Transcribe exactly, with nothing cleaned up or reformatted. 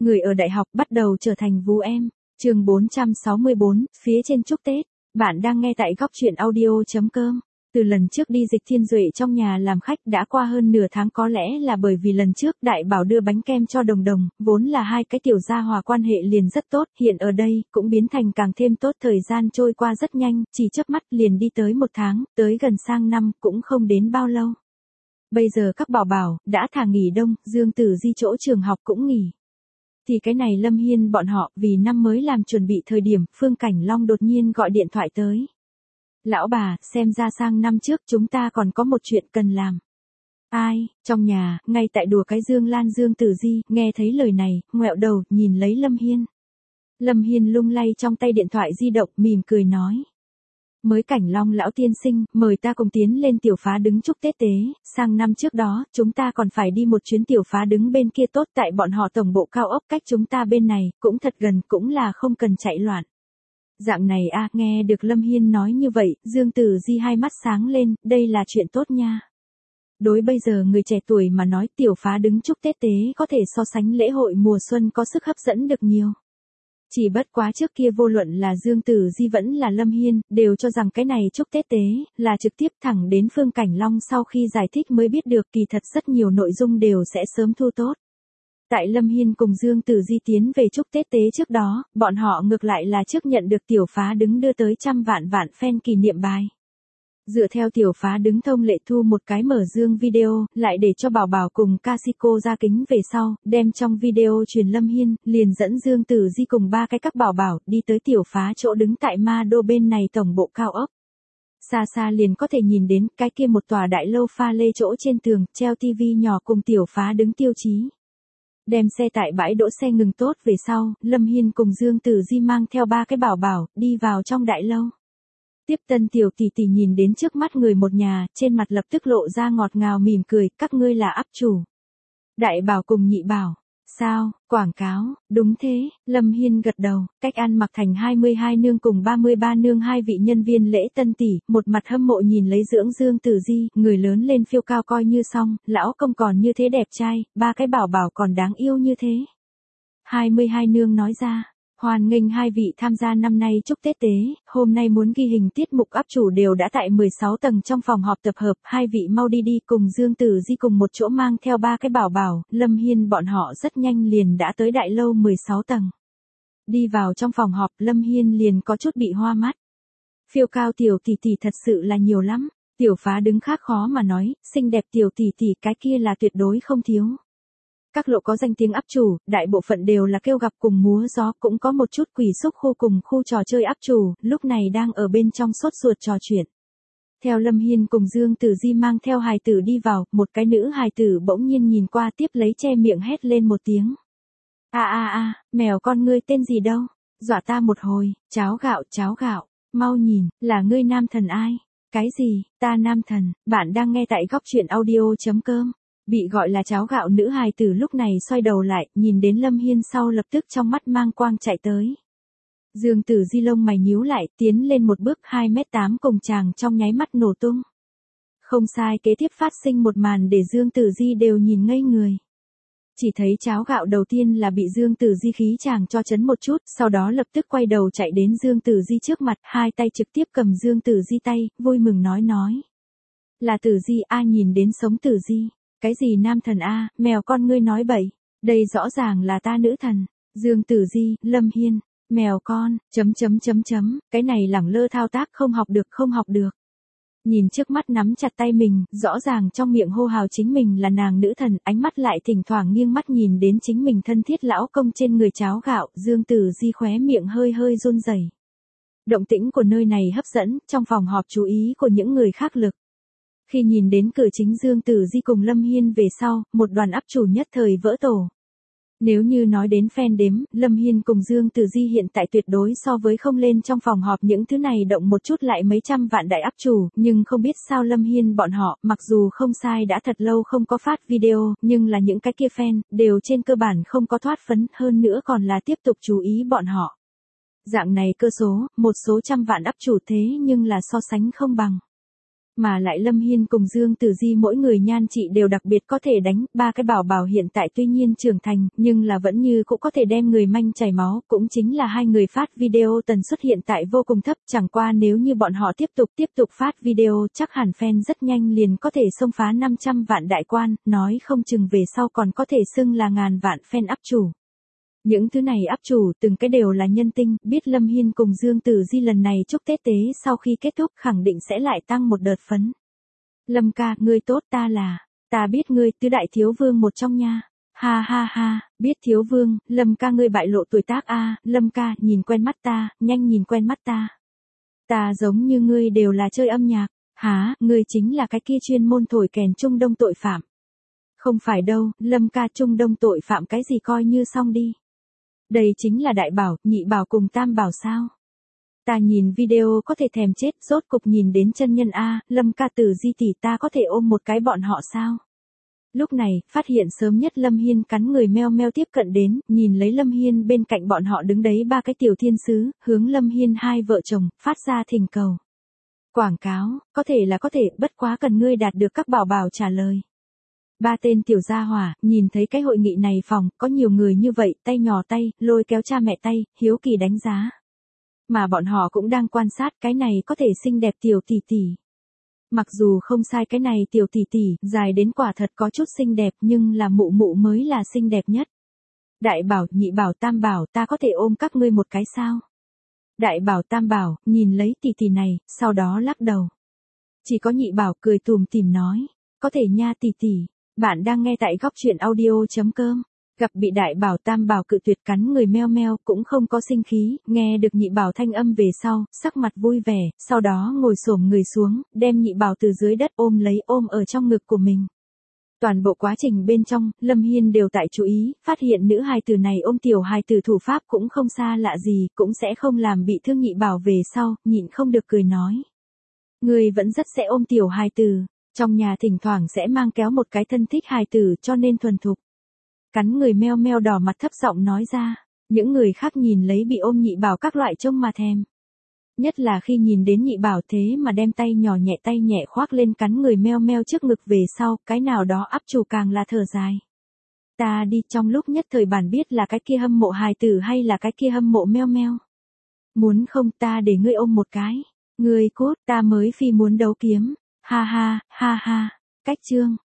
Người ở đại học bắt đầu trở thành vú em. Chương bốn trăm sáu mươi bốn, phía trên chúc Tết. Bạn đang nghe tại góc truyện audio chấm com. Từ lần trước đi Dịch Thiên Duệ trong nhà làm khách đã qua hơn nửa tháng, có lẽ là bởi vì lần trước Đại Bảo đưa bánh kem cho Đồng Đồng, vốn là hai cái tiểu gia hòa quan hệ liền rất tốt, hiện ở đây cũng biến thành càng thêm tốt. Thời gian trôi qua rất nhanh, chỉ chớp mắt liền đi tới một tháng, tới gần sang năm cũng không đến bao lâu. Bây giờ các bảo bảo đã thả nghỉ đông, Dương Tử Di chỗ trường học cũng nghỉ. Thì cái này Lâm Hiên bọn họ vì năm mới làm chuẩn bị thời điểm, Phương Cảnh Long đột nhiên gọi điện thoại tới. Lão bà, xem ra sang năm trước chúng ta còn có một chuyện cần làm. Ai, trong nhà, ngay tại đùa cái Dương Lan Dương Tử Di, nghe thấy lời này, ngoẹo đầu, nhìn lấy Lâm Hiên. Lâm Hiên lung lay trong tay điện thoại di động, mỉm cười nói. Mới Cảnh Long lão tiên sinh, mời ta cùng tiến lên tiểu phá đứng chúc Tết tế, sang năm trước đó, chúng ta còn phải đi một chuyến tiểu phá đứng bên kia tốt, tại bọn họ tổng bộ cao ốc cách chúng ta bên này, cũng thật gần, cũng là không cần chạy loạn. Dạng này a, nghe được Lâm Hiên nói như vậy, Dương Tử Di hai mắt sáng lên, đây là chuyện tốt nha. Đối bây giờ người trẻ tuổi mà nói tiểu phá đứng chúc Tết tế có thể so sánh lễ hội mùa xuân có sức hấp dẫn được nhiều. Chỉ bất quá trước kia vô luận là Dương Tử Di vẫn là Lâm Hiên, đều cho rằng cái này chúc Tết tế, là trực tiếp thẳng đến Phương Cảnh Long sau khi giải thích mới biết được kỳ thật rất nhiều nội dung đều sẽ sớm thu tốt. Tại Lâm Hiên cùng Dương Tử Di tiến về chúc Tết tế trước đó, bọn họ ngược lại là trước nhận được tiểu phá đứng đưa tới trăm vạn vạn fan kỷ niệm bài. Dựa theo tiểu phá đứng thông lệ thu một cái mở dương video, lại để cho Bảo Bảo cùng Casiko ra kính về sau, đem trong video truyền Lâm Hiên, liền dẫn Dương Tử Di cùng ba cái các bảo bảo đi tới tiểu phá chỗ đứng tại Ma Đô bên này tổng bộ cao ốc. Xa xa liền có thể nhìn đến cái kia một tòa đại lâu pha lê chỗ trên tường, treo tivi nhỏ cùng tiểu phá đứng tiêu chí. Đem xe tại bãi đỗ xe ngừng tốt về sau, Lâm Hiên cùng Dương Tử Di mang theo ba cái bảo bảo, đi vào trong đại lâu. Tiếp tân tiểu tỷ tỷ nhìn đến trước mắt người một nhà, trên mặt lập tức lộ ra ngọt ngào mỉm cười, các ngươi là áp chủ. Đại Bảo cùng Nhị Bảo, sao, quảng cáo, đúng thế, Lâm Hiên gật đầu, cách ăn mặc thành hai mươi hai nương cùng ba mươi ba nương hai vị nhân viên lễ tân tỷ, một mặt hâm mộ nhìn lấy dưỡng Dương Tử Di, người lớn lên phiêu cao coi như xong, lão công còn như thế đẹp trai, ba cái bảo bảo còn đáng yêu như thế. hai mươi hai nương nói ra. Hoan nghênh hai vị tham gia năm nay chúc Tết tế, hôm nay muốn ghi hình tiết mục áp chủ đều đã tại mười sáu tầng trong phòng họp tập hợp, hai vị mau đi đi, cùng Dương Tử Di cùng một chỗ mang theo ba cái bảo bảo, Lâm Hiên bọn họ rất nhanh liền đã tới đại lâu mười sáu tầng. Đi vào trong phòng họp, Lâm Hiên liền có chút bị hoa mắt. Phiêu cao tiểu tỷ tỷ thật sự là nhiều lắm, tiểu phá đứng khác khó mà nói, xinh đẹp tiểu tỷ tỷ cái kia là tuyệt đối không thiếu. Các lộ có danh tiếng áp chủ, đại bộ phận đều là kêu gặp cùng múa gió, cũng có một chút quỷ xúc khu cùng khu trò chơi áp chủ, lúc này đang ở bên trong sốt ruột trò chuyện. Theo Lâm Hiên cùng Dương Tử Di mang theo hài tử đi vào, một cái nữ hài tử bỗng nhiên nhìn qua tiếp lấy che miệng hét lên một tiếng. A a a, mèo con ngươi tên gì đâu, dọa ta một hồi, cháo gạo cháo gạo, mau nhìn, là ngươi nam thần ai? Cái gì, ta nam thần, bạn đang nghe tại góc truyện audio chấm com. Bị gọi là cháo gạo nữ hài tử lúc này xoay đầu lại, nhìn đến Lâm Hiên sau lập tức trong mắt mang quang chạy tới. Dương Tử Di lông mày nhíu lại, tiến lên một bước hai mét tám cùng chàng trong nháy mắt nổ tung. Không sai, kế tiếp phát sinh một màn để Dương Tử Di đều nhìn ngây người. Chỉ thấy cháo gạo đầu tiên là bị Dương Tử Di khí chàng cho chấn một chút, sau đó lập tức quay đầu chạy đến Dương Tử Di trước mặt, hai tay trực tiếp cầm Dương Tử Di tay, vui mừng nói nói. Là Tử Di a, nhìn đến sống Tử Di. Cái gì nam thần a, mèo con ngươi nói bậy, đây rõ ràng là ta nữ thần. Dương Tử Di, Lâm Hiên, mèo con, chấm chấm chấm chấm, cái này lẳng lơ thao tác không học được không học được. Nhìn trước mắt nắm chặt tay mình, rõ ràng trong miệng hô hào chính mình là nàng nữ thần, ánh mắt lại thỉnh thoảng nghiêng mắt nhìn đến chính mình thân thiết lão công trên người cháo gạo, Dương Tử Di khóe miệng hơi hơi run rẩy. Động tĩnh của nơi này hấp dẫn, trong phòng họp chú ý của những người khác lực. Khi nhìn đến cửa chính Dương Tử Di cùng Lâm Hiên về sau, một đoàn áp chủ nhất thời vỡ tổ. Nếu như nói đến fan đếm, Lâm Hiên cùng Dương Tử Di hiện tại tuyệt đối so với không lên trong phòng họp những thứ này động một chút lại mấy trăm vạn đại áp chủ, nhưng không biết sao Lâm Hiên bọn họ, mặc dù không sai đã thật lâu không có phát video, nhưng là những cái kia fan, đều trên cơ bản không có thoát phấn, hơn nữa còn là tiếp tục chú ý bọn họ. Dạng này cơ số, một số trăm vạn áp chủ thế nhưng là so sánh không bằng. Mà lại Lâm Hiên cùng Dương Tử Di mỗi người nhan trị đều đặc biệt có thể đánh, ba cái bảo bảo hiện tại tuy nhiên trưởng thành, nhưng là vẫn như cũng có thể đem người manh chảy máu, cũng chính là hai người phát video tần suất hiện tại vô cùng thấp, chẳng qua nếu như bọn họ tiếp tục tiếp tục phát video, chắc hẳn fan rất nhanh liền có thể xông phá năm trăm vạn đại quan, nói không chừng về sau còn có thể xưng là ngàn vạn fan up chủ. Những thứ này áp chủ từng cái đều là nhân tinh, biết Lâm Hiên cùng Dương Tử Di lần này chúc Tết tế sau khi kết thúc khẳng định sẽ lại tăng một đợt phấn. Lâm ca, ngươi tốt, ta là, ta biết ngươi, tứ đại thiếu vương một trong nha. Ha ha ha, biết thiếu vương, Lâm ca ngươi bại lộ tuổi tác a, Lâm ca, nhìn quen mắt ta, nhanh nhìn quen mắt ta. Ta giống như ngươi đều là chơi âm nhạc, hả, ngươi chính là cái kia chuyên môn thổi kèn Trung Đông tội phạm. Không phải đâu, Lâm ca, Trung Đông tội phạm cái gì coi như xong đi. Đây chính là đại bảo, nhị bảo cùng tam bảo sao? Ta nhìn video có thể thèm chết, rốt cục nhìn đến chân nhân a, Lâm ca Tử Di tỷ, ta có thể ôm một cái bọn họ sao? Lúc này, phát hiện sớm nhất Lâm Hiên cắn người meo meo tiếp cận đến, nhìn lấy Lâm Hiên bên cạnh bọn họ đứng đấy ba cái tiểu thiên sứ, hướng Lâm Hiên hai vợ chồng, phát ra thỉnh cầu. Quảng cáo, có thể là có thể, bất quá cần ngươi đạt được các bảo bảo trả lời. Ba tên tiểu gia hỏa, nhìn thấy cái hội nghị này phòng, có nhiều người như vậy, tay nhỏ tay, lôi kéo cha mẹ tay, hiếu kỳ đánh giá. Mà bọn họ cũng đang quan sát cái này có thể xinh đẹp tiểu tỷ tỷ. Mặc dù không sai cái này tiểu tỷ tỷ, dài đến quả thật có chút xinh đẹp nhưng là mụ mụ mới là xinh đẹp nhất. Đại bảo, nhị bảo, tam bảo, ta có thể ôm các ngươi một cái sao? Đại bảo, tam bảo, nhìn lấy tỷ tỷ này, sau đó lắc đầu. Chỉ có nhị bảo cười tùm tìm nói, có thể nha tỷ tỷ. Bạn đang nghe tại góc truyện audio.com. Gặp bị đại bảo tam bảo cự tuyệt cắn người meo meo cũng không có sinh khí, nghe được nhị bảo thanh âm về sau, sắc mặt vui vẻ, sau đó ngồi xổm người xuống, đem nhị bảo từ dưới đất ôm lấy ôm ở trong ngực của mình. Toàn bộ quá trình bên trong, Lâm Hiên đều tại chú ý, phát hiện nữ hài tử này ôm tiểu hài tử thủ pháp cũng không xa lạ gì, cũng sẽ không làm bị thương nhị bảo về sau, nhịn không được cười nói. Người vẫn rất sẽ ôm tiểu hài tử. Trong nhà thỉnh thoảng sẽ mang kéo một cái thân thích hài tử cho nên thuần thục. Cắn người meo meo đỏ mặt thấp giọng nói ra, những người khác nhìn lấy bị ôm nhị bảo các loại trông mà thèm. Nhất là khi nhìn đến nhị bảo thế mà đem tay nhỏ nhẹ tay nhẹ khoác lên cắn người meo meo trước ngực về sau, cái nào đó áp chủ càng là thở dài. Ta đi, trong lúc nhất thời bản biết là cái kia hâm mộ hài tử hay là cái kia hâm mộ meo meo. Muốn không ta để ngươi ôm một cái. Ngươi cốt, ta mới phi muốn đấu kiếm. Ha ha, ha ha, cách chương.